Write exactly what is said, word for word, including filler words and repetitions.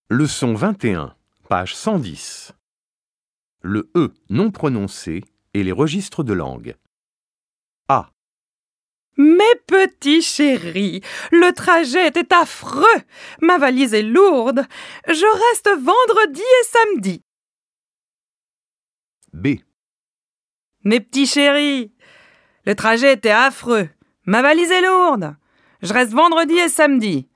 Leçon vingt et un, page cent dix. Le E non prononcé et les registres de langue. A. Mes petits chéris, le trajet était affreux. Ma valise est lourde. Je reste vendredi et samedi. B. Mes petits chéris, le trajet était affreux. Ma valise est lourde. Je reste vendredi et samedi.